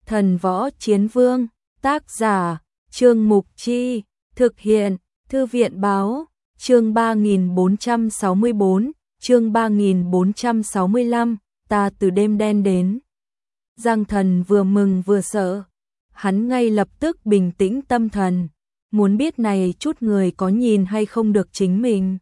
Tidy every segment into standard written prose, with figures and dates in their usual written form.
Thần Võ Chiến Vương, tác giả, Trương Mục Chi, thực hiện, Thư viện Báo, chương 3464, chương 3465, ta từ đêm đen đến. Giang Thần vừa mừng vừa sợ, hắn ngay lập tức bình tĩnh tâm thần, muốn biết này chút người có nhìn hay không được chính mình.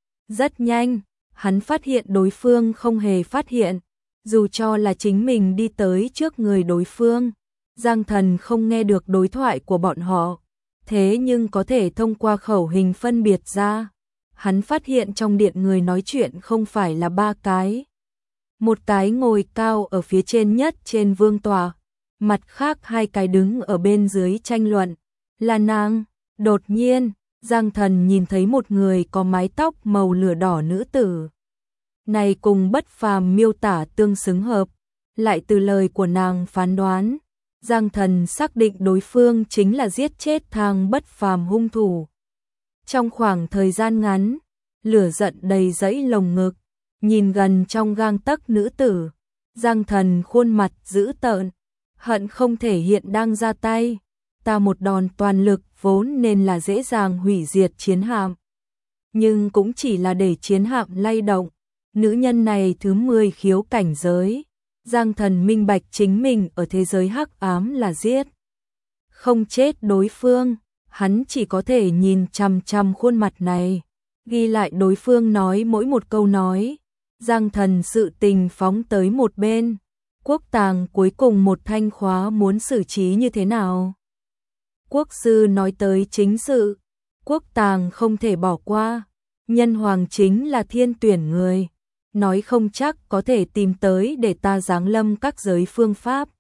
Rất nhanh, hắn phát hiện đối phương không hề phát hiện, dù cho là chính mình đi tới trước người đối phương, Giang Thần không nghe được đối thoại của bọn họ, thế nhưng có thể thông qua khẩu hình phân biệt ra. Hắn phát hiện trong điện người nói chuyện không phải là ba cái. Một cái ngồi cao ở phía trên nhất trên vương tọa, mặt khác hai cái đứng ở bên dưới tranh luận, là nàng. Đột nhiên, Giang Thần nhìn thấy một người có mái tóc màu lửa đỏ nữ tử. Này cùng Bất Phàm miêu tả tương xứng hợp, lại từ lời của nàng phán đoán, Giang Thần xác định đối phương chính là giết chết Thang Bất Phàm hung thủ. Trong khoảng thời gian ngắn, lửa giận đầy dẫy lồng ngực, nhìn gần trong gang tấc nữ tử, Giang Thần khuôn mặt dữ tợn, hận không thể hiện đang ra tay. Ta một đòn toàn lực vốn nên là dễ dàng hủy diệt chiến hạm, nhưng cũng chỉ là để chiến hạm lay động. Nữ nhân này thứ 10 khiếu cảnh giới, Giang Thần minh bạch chính mình ở thế giới hắc ám là giết không chết đối phương, hắn chỉ có thể nhìn chằm chằm khuôn mặt này, ghi lại đối phương nói mỗi một câu nói. Giang Thần sự tình phóng tới một bên, quốc tàng cuối cùng một thanh khóa muốn xử trí như thế nào? Quốc sư nói tới chính sự, quốc tàng không thể bỏ qua, nhân hoàng chính là thiên tuyển người, nói không chắc có thể tìm tới để ta giáng lâm các giới phương pháp.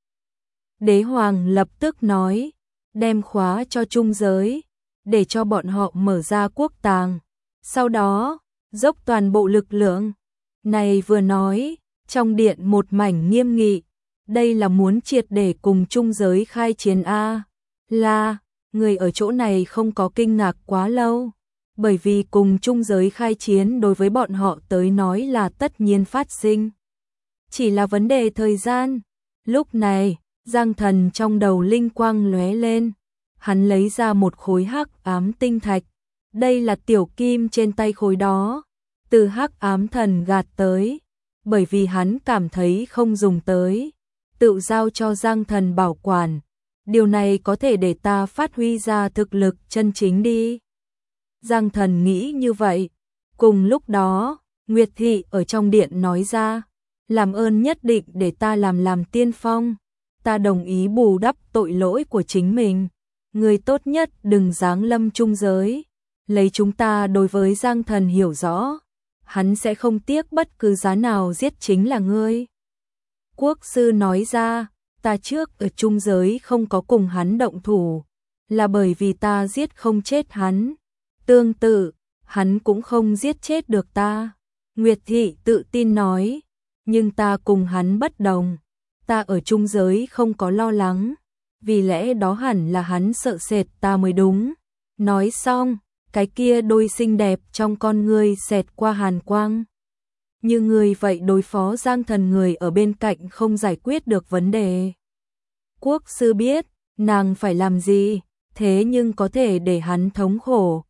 Đế hoàng lập tức nói, đem khóa cho trung giới, để cho bọn họ mở ra quốc tàng, sau đó, dốc toàn bộ lực lượng. Này vừa nói, trong điện một mảnh nghiêm nghị, đây là muốn triệt để cùng trung giới khai chiến a. Là, người ở chỗ này không có kinh ngạc quá lâu, bởi vì cùng trung giới khai chiến đối với bọn họ tới nói là tất nhiên phát sinh. Chỉ là vấn đề thời gian. Lúc này, Giang Thần trong đầu linh quang lóe lên, hắn lấy ra một khối hắc ám tinh thạch, đây là tiểu kim trên tay khối đó, từ hắc ám thần gạt tới, bởi vì hắn cảm thấy không dùng tới, tự giao cho Giang Thần bảo quản. Điều này có thể để ta phát huy ra thực lực chân chính đi. Giang Thần nghĩ như vậy. Cùng lúc đó, Nguyệt Thị ở trong điện nói ra, làm ơn nhất định để ta làm tiên phong. Ta đồng ý bù đắp tội lỗi của chính mình. Người tốt nhất đừng giáng lâm trung giới. Lấy chúng ta đối với Giang Thần hiểu rõ, hắn sẽ không tiếc bất cứ giá nào giết chính là ngươi. Quốc sư nói ra, ta trước ở trung giới không có cùng hắn động thủ, là bởi vì ta giết không chết hắn. Tương tự, hắn cũng không giết chết được ta. Nguyệt Thị tự tin nói, nhưng ta cùng hắn bất đồng. Ta ở trung giới không có lo lắng, vì lẽ đó hẳn là hắn sợ sệt ta mới đúng. Nói xong, cái kia đôi xinh đẹp trong con ngươi xẹt qua hàn quang. Như người vậy đối phó Giang Thần người ở bên cạnh không giải quyết được vấn đề. Quốc sư biết, nàng phải làm gì, thế nhưng có thể để hắn thống khổ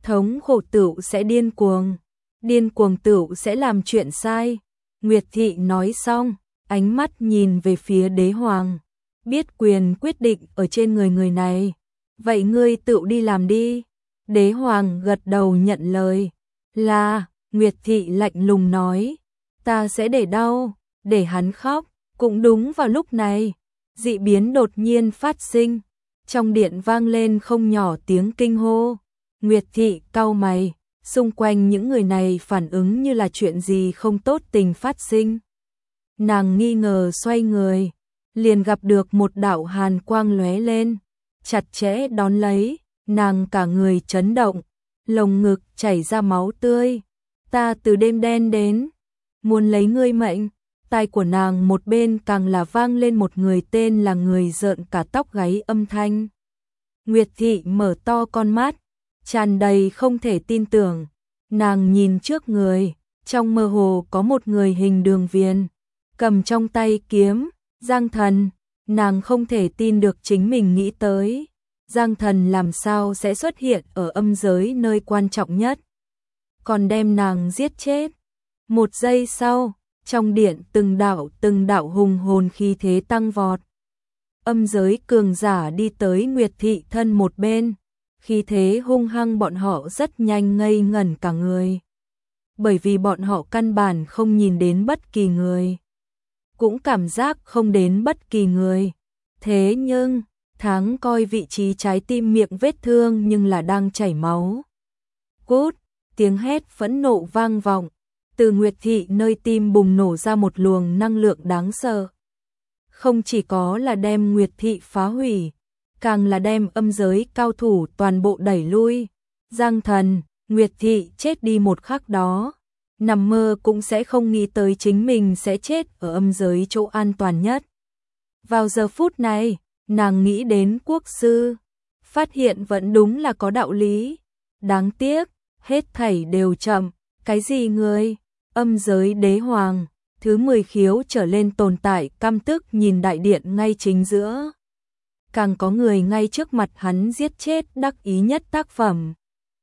tựu sẽ điên cuồng tựu sẽ làm chuyện sai. Nguyệt Thị nói xong, ánh mắt nhìn về phía đế hoàng, biết quyền quyết định ở trên người này, vậy ngươi tựu đi làm đi. Đế hoàng gật đầu nhận lời, là, Nguyệt Thị lạnh lùng nói, ta sẽ để hắn khóc. Cũng đúng vào lúc này, dị biến đột nhiên phát sinh, trong điện vang lên không nhỏ tiếng kinh hô. Nguyệt Thị cau mày, xung quanh những người này phản ứng như là chuyện gì không tốt tình phát sinh. Nàng nghi ngờ xoay người, liền gặp được một đạo hàn quang lóe lên, chặt chẽ đón lấy, nàng cả người chấn động, lồng ngực chảy ra máu tươi. Ta từ đêm đen đến, muốn lấy ngươi mệnh. Tai của nàng một bên càng là vang lên một người tên là người rợn cả tóc gáy âm thanh. Nguyệt Thị mở to con mắt, tràn đầy không thể tin tưởng. Nàng nhìn trước người, trong mơ hồ có một người hình đường viền, cầm trong tay kiếm. Giang Thần, Nàng không thể tin được chính mình nghĩ tới. Giang Thần làm sao sẽ xuất hiện ở âm giới nơi quan trọng nhất, còn đem nàng giết chết. Một giây sau, trong điện từng đạo hùng hồn khí thế tăng vọt. Âm giới cường giả đi tới Nguyệt Thị thân một bên, khí thế hung hăng, bọn họ rất nhanh ngây ngẩn cả người. Bởi vì bọn họ căn bản không nhìn đến bất kỳ người, cũng cảm giác không đến bất kỳ người. Thế nhưng, Tháng coi vị trí trái tim miệng vết thương nhưng là đang chảy máu. Cút, tiếng hét phẫn nộ vang vọng, từ Nguyệt Thị nơi tim bùng nổ ra một luồng năng lượng đáng sợ. Không chỉ có là đem Nguyệt Thị phá hủy, càng là đem âm giới cao thủ toàn bộ đẩy lui. Giang Thần, Nguyệt Thị chết đi một khắc đó, nằm mơ cũng sẽ không nghĩ tới chính mình sẽ chết ở âm giới chỗ an toàn nhất. Vào giờ phút này, nàng nghĩ đến quốc sư, phát hiện vẫn đúng là có đạo lý. Đáng tiếc, hết thảy đều chậm. Cái gì người? Âm giới đế hoàng, thứ 10 khiếu trở lên tồn tại căm tức nhìn đại điện ngay chính giữa. Càng có người ngay trước mặt hắn giết chết đắc ý nhất tác phẩm.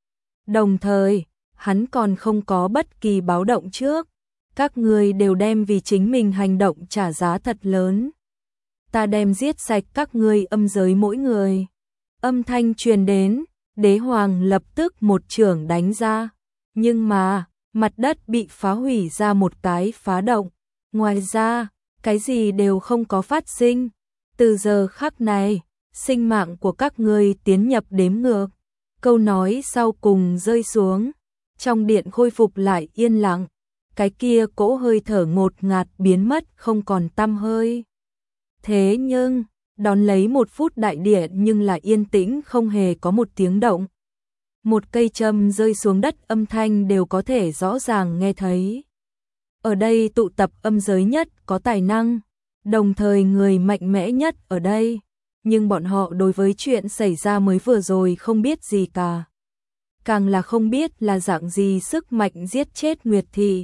Đồng thời, hắn còn không có bất kỳ báo động trước. Các người đều đem vì chính mình hành động trả giá thật lớn. Ta đem giết sạch các ngươi âm giới mỗi người. Âm thanh truyền đến, đế hoàng lập tức một chưởng đánh ra. Nhưng mà, mặt đất bị phá hủy ra một cái phá động. Ngoài ra, cái gì đều không có phát sinh. Từ giờ khắc này, sinh mạng của các ngươi tiến nhập đếm ngược. Câu nói sau cùng rơi xuống. Trong điện khôi phục lại yên lặng. Cái kia cỗ hơi thở ngột ngạt biến mất không còn tăm hơi. Thế nhưng, đón lấy 1 phút đại điện nhưng là yên tĩnh không hề có một tiếng động. Một cây châm rơi xuống đất âm thanh đều có thể rõ ràng nghe thấy. Ở đây tụ tập âm giới nhất có tài năng, đồng thời người mạnh mẽ nhất ở đây. Nhưng bọn họ đối với chuyện xảy ra mới vừa rồi không biết gì cả. Càng là không biết là dạng gì sức mạnh giết chết Nguyệt Thị.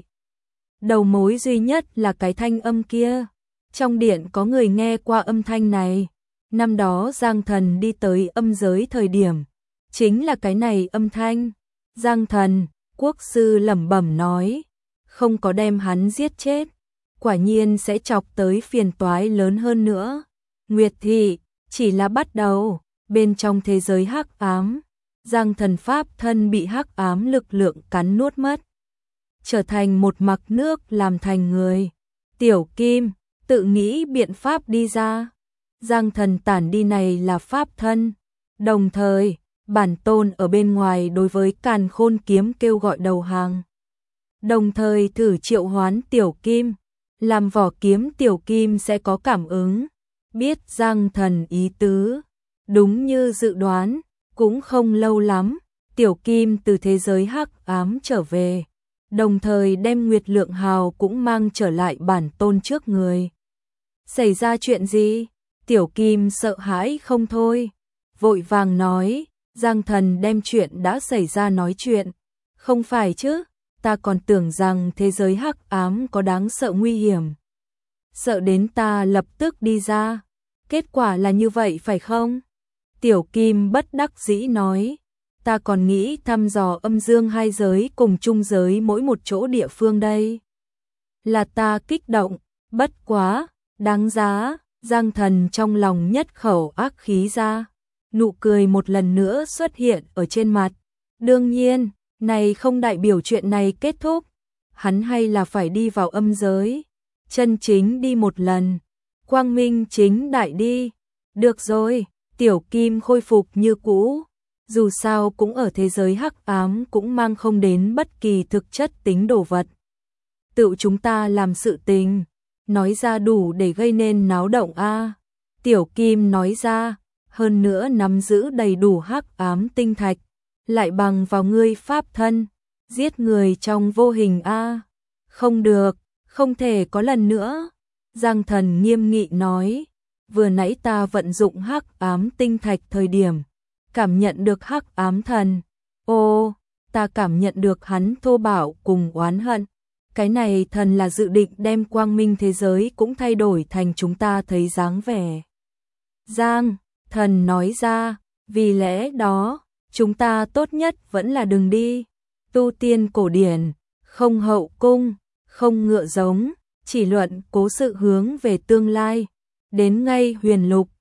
Đầu mối duy nhất là cái thanh âm kia. Trong điện có người nghe qua âm thanh này. Năm đó Giang Thần đi tới âm giới thời điểm, chính là cái này âm thanh. Giang Thần, quốc sư lẩm bẩm nói, không có đem hắn giết chết, quả nhiên sẽ chọc tới phiền toái lớn hơn nữa. Nguyệt Thị chỉ là bắt đầu, bên trong thế giới hắc ám, Giang Thần pháp thân bị hắc ám lực lượng cắn nuốt mất, trở thành một mặc nước làm thành người. Tiểu Kim tự nghĩ biện pháp đi ra. Giang Thần tản đi này là pháp thân. Đồng thời, bản tôn ở bên ngoài đối với Càn Khôn kiếm kêu gọi đầu hàng. Đồng thời thử triệu hoán Tiểu Kim. Làm vỏ kiếm Tiểu Kim sẽ có cảm ứng. Biết Giang Thần ý tứ. Đúng như dự đoán, cũng không lâu lắm, Tiểu Kim từ thế giới hắc ám trở về. Đồng thời đem Nguyệt Lượng Hào cũng mang trở lại bản tôn trước người. Xảy ra chuyện gì? Tiểu Kim sợ hãi không thôi, vội vàng nói, Giang Thần đem chuyện đã xảy ra nói chuyện. Không phải chứ, ta còn tưởng rằng thế giới hắc ám có đáng sợ nguy hiểm. Sợ đến ta lập tức đi ra. Kết quả là như vậy phải không? Tiểu Kim bất đắc dĩ nói, ta còn nghĩ thăm dò âm dương hai giới cùng trung giới mỗi một chỗ địa phương đây. Là ta kích động, bất quá, đáng giá. Giang Thần trong lòng nhất khẩu ác khí ra, nụ cười một lần nữa xuất hiện ở trên mặt. Đương nhiên, này không đại biểu chuyện này kết thúc, hắn hay là phải đi vào âm giới, chân chính đi một lần, quang minh chính đại đi. Được rồi, Tiểu Kim khôi phục như cũ, dù sao cũng ở thế giới hắc ám cũng mang không đến bất kỳ thực chất tính đồ vật. Tự chúng ta làm sự tình, nói ra đủ để gây nên náo động a. Tiểu Kim nói ra, hơn nữa nắm giữ đầy đủ hắc ám tinh thạch, lại bằng vào ngươi pháp thân, giết người trong vô hình a. Không được, không thể có lần nữa. Giang Thần nghiêm nghị nói, vừa nãy ta vận dụng hắc ám tinh thạch thời điểm, cảm nhận được hắc ám thần. Ô, ta cảm nhận được hắn thô bạo cùng oán hận. Cái này thần là dự định đem quang minh thế giới cũng thay đổi thành chúng ta thấy dáng vẻ. Giang Thần nói ra, vì lẽ đó, chúng ta tốt nhất vẫn là đừng đi. Tu tiên cổ điển, không hậu cung, không ngựa giống, chỉ luận cố sự hướng về tương lai. Đến ngay huyền lục,